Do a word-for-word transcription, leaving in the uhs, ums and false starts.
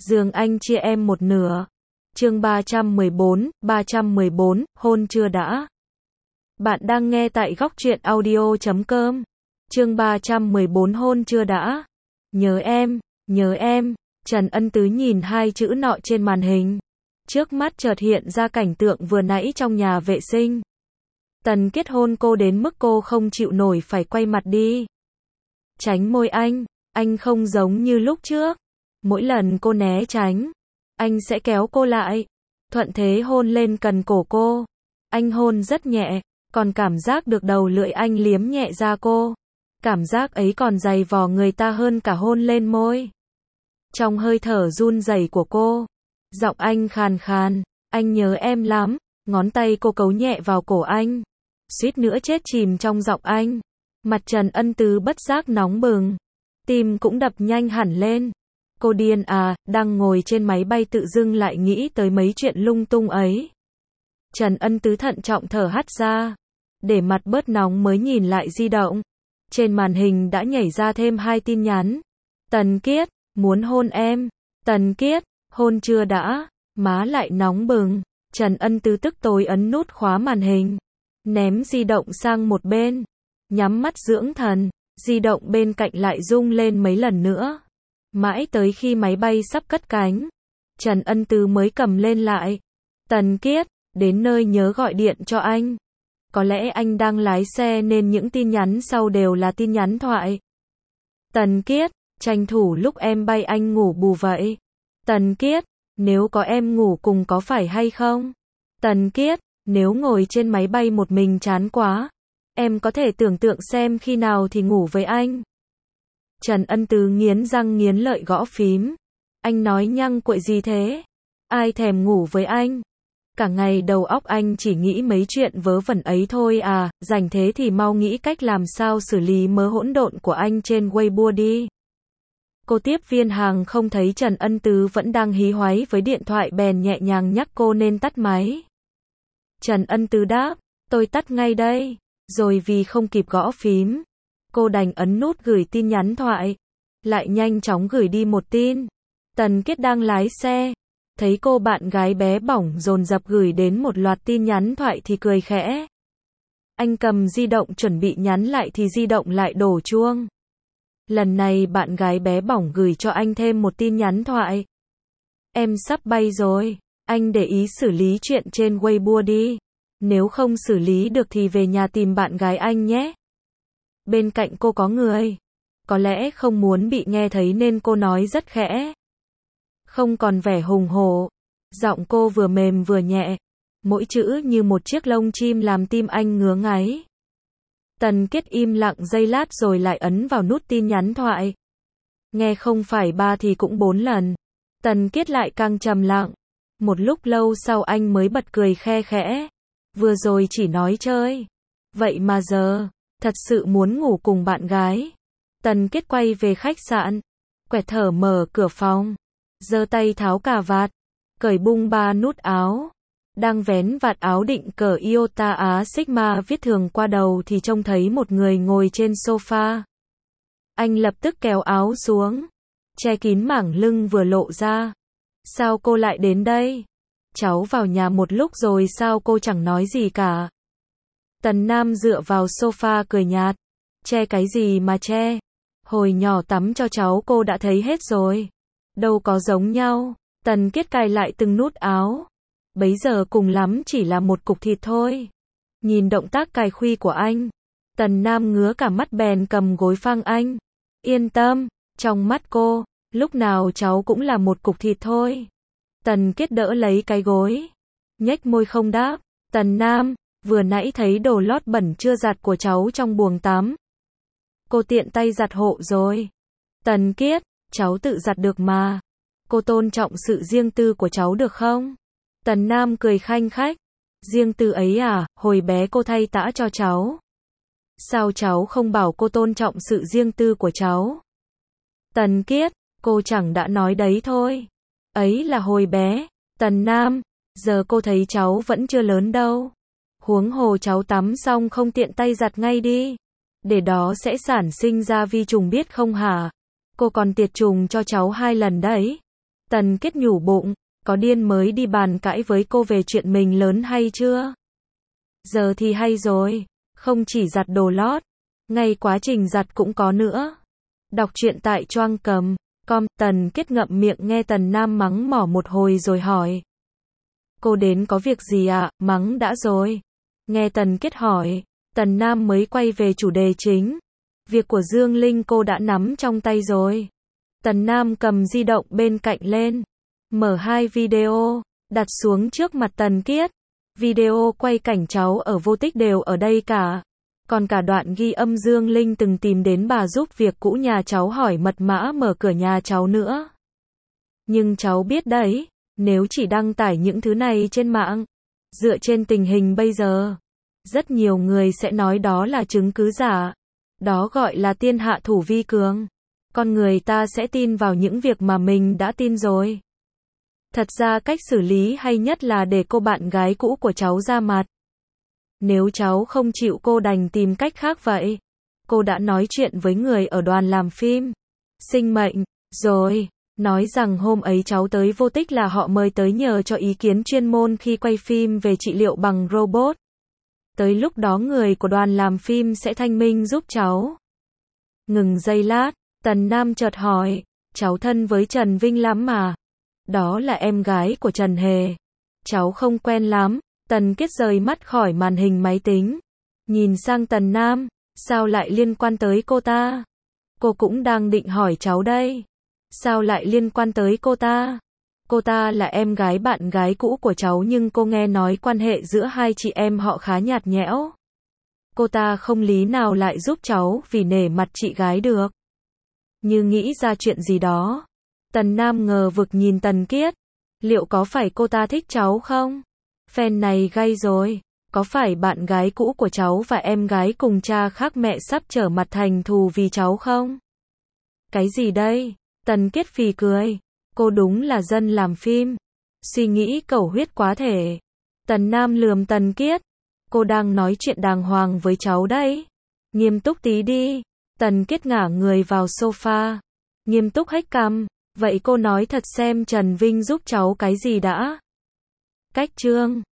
giường anh chia em một nửa. Chương ba trăm mười bốn, ba trăm mười bốn, hôn chưa đã. Bạn đang nghe tại góc truyện audio chấm com. Chương ba trăm mười bốn hôn chưa đã. Nhớ em, nhớ em. Trần Ân Tứ nhìn hai chữ nọ trên màn hình. Trước mắt chợt hiện ra cảnh tượng vừa nãy trong nhà vệ sinh. Tần Kiết hôn cô đến mức cô không chịu nổi phải quay mặt đi. Tránh môi anh, anh không giống như lúc trước. Mỗi lần cô né tránh, anh sẽ kéo cô lại, thuận thế hôn lên cần cổ cô. Anh hôn rất nhẹ, còn cảm giác được đầu lưỡi anh liếm nhẹ da cô. Cảm giác ấy còn dày vò người ta hơn cả hôn lên môi. Trong hơi thở run rẩy của cô, giọng anh khàn khàn, anh nhớ em lắm. Ngón tay cô cấu nhẹ vào cổ anh, suýt nữa chết chìm trong giọng anh. Mặt Trần Ân Tứ bất giác nóng bừng, tim cũng đập nhanh hẳn lên. Cô điên à, đang ngồi trên máy bay tự dưng lại nghĩ tới mấy chuyện lung tung ấy. Trần Ân Tứ thận trọng thở hắt ra, để mặt bớt nóng mới nhìn lại di động. Trên màn hình đã nhảy ra thêm hai tin nhắn. Tần Kiết, muốn hôn em. Tần Kiết, hôn chưa đã. Má lại nóng bừng. Trần Ân Tứ tức tối ấn nút khóa màn hình, ném di động sang một bên, nhắm mắt dưỡng thần. Di động bên cạnh lại rung lên mấy lần nữa. Mãi tới khi máy bay sắp cất cánh, Trần Ân Tứ mới cầm lên lại. Tần Kiết, đến nơi nhớ gọi điện cho anh. Có lẽ anh đang lái xe nên những tin nhắn sau đều là tin nhắn thoại. Tần Kiết, tranh thủ lúc em bay anh ngủ bù vậy. Tần Kiết, nếu có em ngủ cùng có phải hay không? Tần Kiết, nếu ngồi trên máy bay một mình chán quá, em có thể tưởng tượng xem khi nào thì ngủ với anh. Trần Ân Tứ nghiến răng nghiến lợi gõ phím. Anh nói nhăng cuội gì thế? Ai thèm ngủ với anh? Cả ngày đầu óc anh chỉ nghĩ mấy chuyện vớ vẩn ấy thôi à, rảnh thế thì mau nghĩ cách làm sao xử lý mớ hỗn độn của anh trên Weibo đi. Cô tiếp viên hàng không thấy Trần Ân Tứ vẫn đang hí hoáy với điện thoại bèn nhẹ nhàng nhắc cô nên tắt máy. Trần Ân Tứ đáp, tôi tắt ngay đây. Rồi vì không kịp gõ phím, cô đành ấn nút gửi tin nhắn thoại, lại nhanh chóng gửi đi một tin. Tần Kiết đang lái xe, thấy cô bạn gái bé bỏng dồn dập gửi đến một loạt tin nhắn thoại thì cười khẽ. Anh cầm di động chuẩn bị nhắn lại thì di động lại đổ chuông. Lần này bạn gái bé bỏng gửi cho anh thêm một tin nhắn thoại. Em sắp bay rồi, anh để ý xử lý chuyện trên Weibo đi. Nếu không xử lý được thì về nhà tìm bạn gái anh nhé. Bên cạnh cô có người. Có lẽ không muốn bị nghe thấy nên cô nói rất khẽ. Không còn vẻ hùng hổ. Giọng cô vừa mềm vừa nhẹ. Mỗi chữ như một chiếc lông chim làm tim anh ngứa ngáy. Tần Kiết im lặng giây lát rồi lại ấn vào nút tin nhắn thoại. Nghe không phải ba thì cũng bốn lần. Tần Kiết lại càng trầm lặng. Một lúc lâu sau anh mới bật cười khe khẽ. Vừa rồi chỉ nói chơi. Vậy mà giờ, thật sự muốn ngủ cùng bạn gái. Tần Kiết quay về khách sạn. Quẹt thở mở cửa phòng. Giơ tay tháo cà vạt. Cởi bung ba nút áo. Đang vén vạt áo định cởi Iota Á Sigma viết thường qua đầu thì trông thấy một người ngồi trên sofa. Anh lập tức kéo áo xuống, che kín mảng lưng vừa lộ ra. Sao cô lại đến đây? Cháu vào nhà một lúc rồi sao cô chẳng nói gì cả? Tần Nam dựa vào sofa cười nhạt. Che cái gì mà che? Hồi nhỏ tắm cho cháu cô đã thấy hết rồi. Đâu có giống nhau. Tần Kiết cài lại từng nút áo. Bấy giờ cùng lắm chỉ là một cục thịt thôi. Nhìn động tác cài khuy của anh, Tần Nam ngứa cả mắt bèn cầm gối phang anh. Yên tâm, trong mắt cô, lúc nào cháu cũng là một cục thịt thôi. Tần Kiết đỡ lấy cái gối, nhếch môi không đáp. Tần Nam, vừa nãy thấy đồ lót bẩn chưa giặt của cháu trong buồng tắm. Cô tiện tay giặt hộ rồi. Tần Kiết, cháu tự giặt được mà. Cô tôn trọng sự riêng tư của cháu được không? Tần Nam cười khanh khách. Riêng tư ấy à, hồi bé cô thay tã cho cháu. Sao cháu không bảo cô tôn trọng sự riêng tư của cháu? Tần Kiết, cô chẳng đã nói đấy thôi. Ấy là hồi bé. Tần Nam, giờ cô thấy cháu vẫn chưa lớn đâu. Huống hồ cháu tắm xong không tiện tay giặt ngay đi. Để đó sẽ sản sinh ra vi trùng biết không hả? Cô còn tiệt trùng cho cháu hai lần đấy. Tần Kết nhủ bụng, có điên mới đi bàn cãi với cô về chuyện mình lớn hay chưa? Giờ thì hay rồi, không chỉ giặt đồ lót, ngay quá trình giặt cũng có nữa. Đọc truyện tại choang cầm com, Tần Kết ngậm miệng nghe Tần Nam mắng mỏ một hồi rồi hỏi. Cô đến có việc gì ạ? À? Mắng đã rồi. Nghe Tần Kết hỏi, Tần Nam mới quay về chủ đề chính. Việc của Dương Linh cô đã nắm trong tay rồi. Tần Nam cầm di động bên cạnh lên, mở hai video, đặt xuống trước mặt Tần Kết. Video quay cảnh cháu ở vô tích đều ở đây cả. Còn cả đoạn ghi âm Dương Linh từng tìm đến bà giúp việc cũ nhà cháu hỏi mật mã mở cửa nhà cháu nữa. Nhưng cháu biết đấy, nếu chỉ đăng tải những thứ này trên mạng, dựa trên tình hình bây giờ, rất nhiều người sẽ nói đó là chứng cứ giả. Đó gọi là tiên hạ thủ vi cường. Con người ta sẽ tin vào những việc mà mình đã tin rồi. Thật ra cách xử lý hay nhất là để cô bạn gái cũ của cháu ra mặt. Nếu cháu không chịu cô đành tìm cách khác vậy. Cô đã nói chuyện với người ở đoàn làm phim Sinh Mệnh rồi, nói rằng hôm ấy cháu tới vô tích là họ mời tới nhờ cho ý kiến chuyên môn khi quay phim về trị liệu bằng robot. Tới lúc đó người của đoàn làm phim sẽ thanh minh giúp cháu. Ngừng giây lát, Tần Nam chợt hỏi, cháu thân với Trần Vinh lắm mà? Đó là em gái của Trần Hề. Cháu không quen lắm. Tần Kết rời mắt khỏi màn hình máy tính, nhìn sang Tần Nam, sao lại liên quan tới cô ta? Cô cũng đang định hỏi cháu đây. Sao lại liên quan tới cô ta? Cô ta là em gái bạn gái cũ của cháu nhưng cô nghe nói quan hệ giữa hai chị em họ khá nhạt nhẽo. Cô ta không lý nào lại giúp cháu vì nể mặt chị gái được. Như nghĩ ra chuyện gì đó. Tần Nam ngờ vực nhìn Tần Kết. Liệu có phải cô ta thích cháu không? Phen này gay rồi. Có phải bạn gái cũ của cháu và em gái cùng cha khác mẹ sắp trở mặt thành thù vì cháu không? Cái gì đây? Tần Kết phì cười. Cô đúng là dân làm phim. Suy nghĩ cầu huyết quá thể. Tần Nam lườm Tần Kết. Cô đang nói chuyện đàng hoàng với cháu đấy. Nghiêm túc tí đi. Tần Kết ngả người vào sofa. Nghiêm túc hếch cằm. Vậy cô nói thật xem Trần Vinh giúp cháu cái gì đã? Cách chương